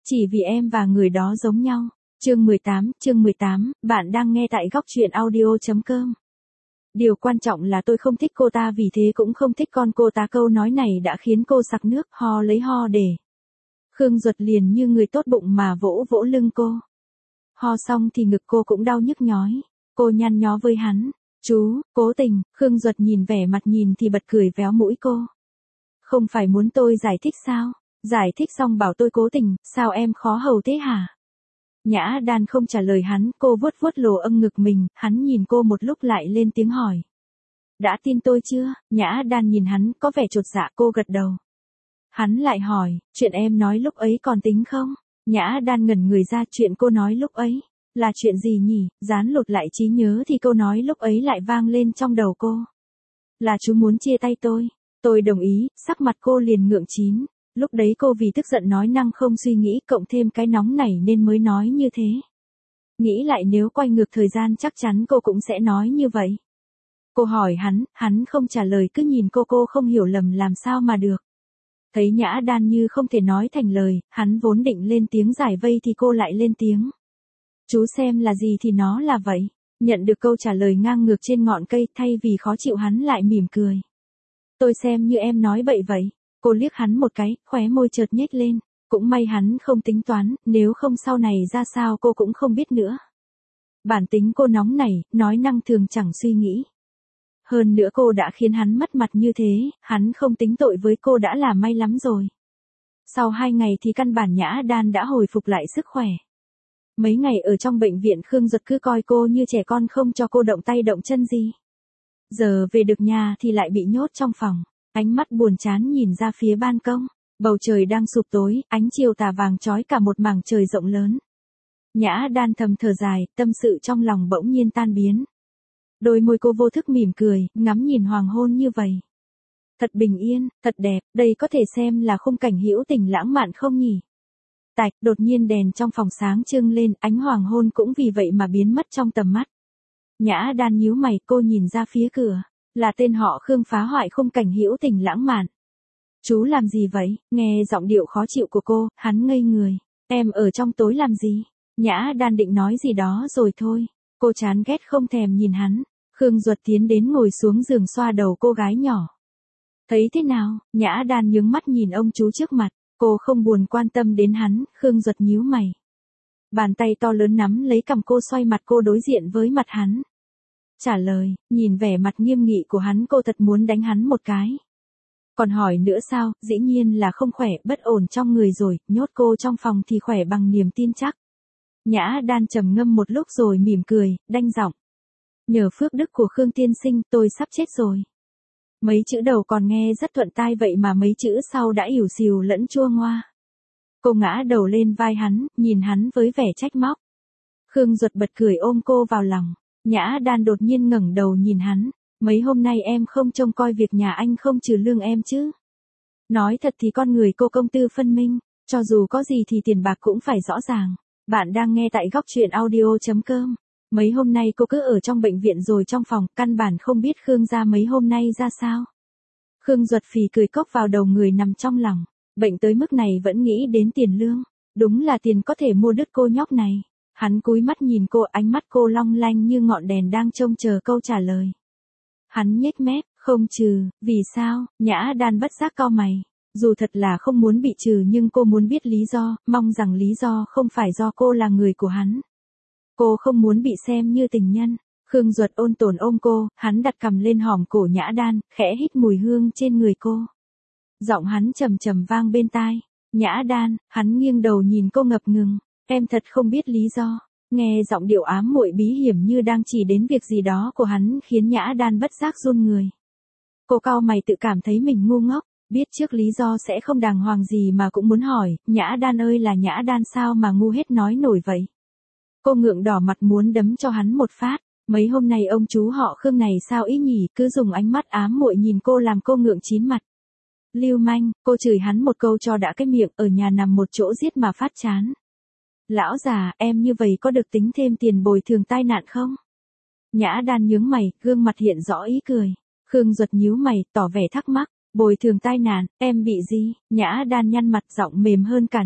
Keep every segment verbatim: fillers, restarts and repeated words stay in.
Chỉ vì em và người đó giống nhau. Chương mười tám, chương mười tám, bạn đang nghe tại góc truyện audio chấm com. Điều quan trọng là tôi không thích cô ta, vì thế cũng không thích con cô ta. Câu nói này đã khiến cô sặc nước, ho lấy ho để. Khương Duật liền như người tốt bụng mà vỗ vỗ lưng cô. Ho xong thì ngực cô cũng đau nhức nhói. Cô nhăn nhó với hắn. Chú, cố tình. Khương Duật nhìn vẻ mặt nhìn thì bật cười véo mũi cô. Không phải muốn tôi giải thích sao? Giải thích xong bảo tôi cố tình, sao em khó hầu thế hả? Nhã Đan không trả lời hắn, cô vuốt vuốt lồ âm ngực mình, hắn nhìn cô một lúc lại lên tiếng hỏi. Đã tin tôi chưa? Nhã Đan nhìn hắn, có vẻ chột dạ. Cô gật đầu. Hắn lại hỏi, chuyện em nói lúc ấy còn tính không? Nhã Đan ngẩn người ra, chuyện cô nói lúc ấy, là chuyện gì nhỉ? Dán lột lại trí nhớ thì câu nói lúc ấy lại vang lên trong đầu cô. Là chú muốn chia tay tôi. Tôi đồng ý, sắc mặt cô liền ngượng chín. Lúc đấy cô vì tức giận nói năng không suy nghĩ, cộng thêm cái nóng này nên mới nói như thế. Nghĩ lại nếu quay ngược thời gian chắc chắn cô cũng sẽ nói như vậy. Cô hỏi hắn, hắn không trả lời, cứ nhìn cô. Cô không hiểu lầm làm sao mà được. Thấy Nhã Đan như không thể nói thành lời, hắn vốn định lên tiếng giải vây thì cô lại lên tiếng. Chú xem là gì thì nó là vậy. Nhận được câu trả lời ngang ngược trên ngọn cây, thay vì khó chịu hắn lại mỉm cười. Tôi xem như em nói bậy vậy. Cô liếc hắn một cái, khóe môi chợt nhếch lên. Cũng may hắn không tính toán, nếu không sau này ra sao cô cũng không biết nữa. Bản tính cô nóng nảy, nói năng thường chẳng suy nghĩ. Hơn nữa cô đã khiến hắn mất mặt như thế, hắn không tính tội với cô đã là may lắm rồi. Sau hai ngày thì căn bản Nhã Đan đã hồi phục lại sức khỏe. Mấy ngày ở trong bệnh viện Khương Duật cứ coi cô như trẻ con, không cho cô động tay động chân gì. Giờ về được nhà thì lại bị nhốt trong phòng. Ánh mắt buồn chán nhìn ra phía ban công. Bầu trời đang sụp tối, ánh chiều tà vàng chói cả một mảng trời rộng lớn. Nhã Đan thầm thở dài, tâm sự trong lòng bỗng nhiên tan biến. Đôi môi cô vô thức mỉm cười, ngắm nhìn hoàng hôn như vậy. Thật bình yên, thật đẹp, đây có thể xem là khung cảnh hữu tình lãng mạn không nhỉ? Tạch, đột nhiên đèn trong phòng sáng trưng lên, ánh hoàng hôn cũng vì vậy mà biến mất trong tầm mắt. Nhã Đan nhíu mày, cô nhìn ra phía cửa. Là tên họ Khương phá hoại khung cảnh hữu tình lãng mạn. Chú làm gì vậy? Nghe giọng điệu khó chịu của cô, hắn ngây người. Em ở trong tối làm gì? Nhã Đan định nói gì đó rồi thôi. Cô chán ghét không thèm nhìn hắn. Khương Duật tiến đến ngồi xuống giường xoa đầu cô gái nhỏ. Thấy thế nào? Nhã Đan nhướng mắt nhìn ông chú trước mặt. Cô không buồn quan tâm đến hắn. Khương Duật nhíu mày. Bàn tay to lớn nắm lấy cằm cô, xoay mặt cô đối diện với mặt hắn. Trả lời, nhìn vẻ mặt nghiêm nghị của hắn cô thật muốn đánh hắn một cái. Còn hỏi nữa sao? Dĩ nhiên là không khỏe, bất ổn trong người rồi, nhốt cô trong phòng thì khỏe bằng niềm tin chắc. Nhã Đan trầm ngâm một lúc rồi mỉm cười, đanh giọng. Nhờ phước đức của Khương tiên sinh, tôi sắp chết rồi. Mấy chữ đầu còn nghe rất thuận tai, vậy mà mấy chữ sau đã ỉu xìu lẫn chua ngoa. Cô ngã đầu lên vai hắn, nhìn hắn với vẻ trách móc. Khương Duật bật cười ôm cô vào lòng. Nhã Đan đột nhiên ngẩng đầu nhìn hắn. Mấy hôm nay em không trông coi việc nhà anh không trừ lương em chứ? Nói thật thì con người cô công tư phân minh. Cho dù có gì thì tiền bạc cũng phải rõ ràng. Bạn đang nghe tại góc truyện audio chấm com. Mấy hôm nay cô cứ ở trong bệnh viện rồi trong phòng, căn bản không biết Khương gia mấy hôm nay ra sao. Khương Duật phì cười cốc vào đầu người nằm trong lòng. Bệnh tới mức này vẫn nghĩ đến tiền lương. Đúng là tiền có thể mua đứt cô nhóc này. Hắn cúi mắt nhìn cô, ánh mắt cô long lanh như ngọn đèn đang trông chờ câu trả lời. Hắn nhếch mép, không trừ, vì sao? Nhã Đan bất giác cau mày. Dù thật là không muốn bị trừ nhưng cô muốn biết lý do, mong rằng lý do không phải do cô là người của hắn. Cô không muốn bị xem như tình nhân. Khương Duật ôn tồn ôm cô, hắn đặt cằm lên hòm cổ Nhã Đan, khẽ hít mùi hương trên người cô. Giọng hắn trầm trầm vang bên tai. Nhã Đan, hắn nghiêng đầu nhìn cô ngập ngừng. Em thật không biết lý do. Nghe giọng điệu ám muội bí hiểm như đang chỉ đến việc gì đó của hắn khiến Nhã Đan bất giác run người. Cô cau mày tự cảm thấy mình ngu ngốc, biết trước lý do sẽ không đàng hoàng gì mà cũng muốn hỏi, Nhã Đan ơi là Nhã Đan sao mà ngu hết nói nổi vậy. Cô ngượng đỏ mặt muốn đấm cho hắn một phát, mấy hôm nay ông chú họ Khương này sao ý nhỉ, cứ dùng ánh mắt ám muội nhìn cô làm cô ngượng chín mặt. Lưu manh, cô chửi hắn một câu cho đã cái miệng, ở nhà nằm một chỗ giết mà phát chán. Lão già, em như vậy có được tính thêm tiền bồi thường tai nạn không? Nhã Đan nhướng mày, gương mặt hiện rõ ý cười. Khương Duật nhíu mày, tỏ vẻ thắc mắc. Bồi thường tai nạn, em bị gì? Nhã Đan nhăn mặt, giọng mềm hơn cả nước.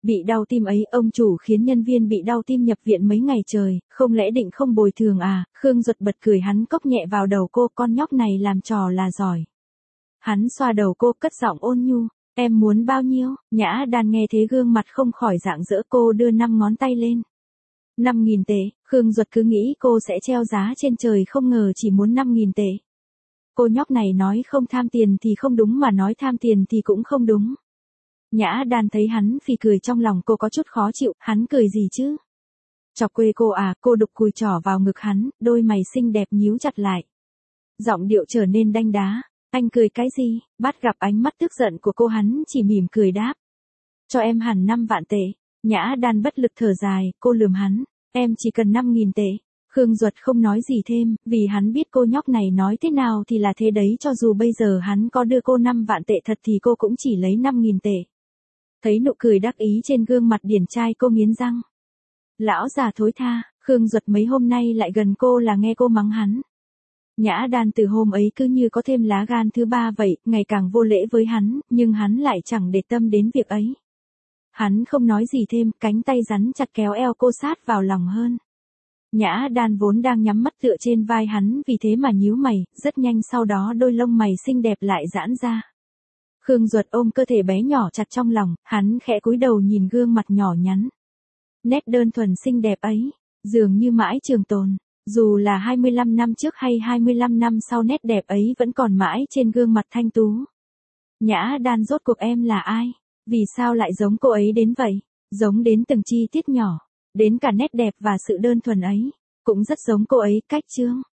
Bị đau tim ấy, ông chủ khiến nhân viên bị đau tim nhập viện mấy ngày trời, không lẽ định không bồi thường à? Khương Duật bật cười, hắn cốc nhẹ vào đầu cô, con nhóc này làm trò là giỏi. Hắn xoa đầu cô, cất giọng ôn nhu, em muốn bao nhiêu? Nhã Đan nghe thế gương mặt không khỏi rạng rỡ, cô đưa năm ngón tay lên. năm nghìn tệ, Khương Duật cứ nghĩ cô sẽ treo giá trên trời, không ngờ chỉ muốn năm nghìn tệ. Cô nhóc này nói không tham tiền thì không đúng, mà nói tham tiền thì cũng không đúng. Nhã Đan thấy hắn phì cười, trong lòng cô có chút khó chịu, hắn cười gì chứ? Chọc quê cô à? Cô đục cùi trỏ vào ngực hắn, đôi mày xinh đẹp nhíu chặt lại. Giọng điệu trở nên đanh đá, anh cười cái gì? Bắt gặp ánh mắt tức giận của cô, hắn chỉ mỉm cười đáp. Cho em hẳn năm vạn tệ. Nhã Đan bất lực thở dài, cô lườm hắn, em chỉ cần năm nghìn tệ. Khương Duật không nói gì thêm, vì hắn biết cô nhóc này nói thế nào thì là thế đấy, cho dù bây giờ hắn có đưa cô năm vạn tệ thật thì cô cũng chỉ lấy năm nghìn tệ. Thấy nụ cười đắc ý trên gương mặt điển trai, cô nghiến răng. Lão già thối tha, Khương Duật mấy hôm nay lại gần cô là nghe cô mắng hắn. Nhã Đan từ hôm ấy cứ như có thêm lá gan thứ ba vậy, ngày càng vô lễ với hắn, nhưng hắn lại chẳng để tâm đến việc ấy. Hắn không nói gì thêm, cánh tay rắn chặt kéo eo cô sát vào lòng hơn. Nhã Đan vốn đang nhắm mắt tựa trên vai hắn, vì thế mà nhíu mày, rất nhanh sau đó đôi lông mày xinh đẹp lại giãn ra. Khương Duật ôm cơ thể bé nhỏ chặt trong lòng, hắn khẽ cúi đầu nhìn gương mặt nhỏ nhắn. Nét đơn thuần xinh đẹp ấy, dường như mãi trường tồn, dù là hai mươi lăm năm trước hay hai mươi lăm năm sau, nét đẹp ấy vẫn còn mãi trên gương mặt thanh tú. Nhã Đan, rốt cuộc em là ai? Vì sao lại giống cô ấy đến vậy? Giống đến từng chi tiết nhỏ, đến cả nét đẹp và sự đơn thuần ấy, cũng rất giống cô ấy. Cách chương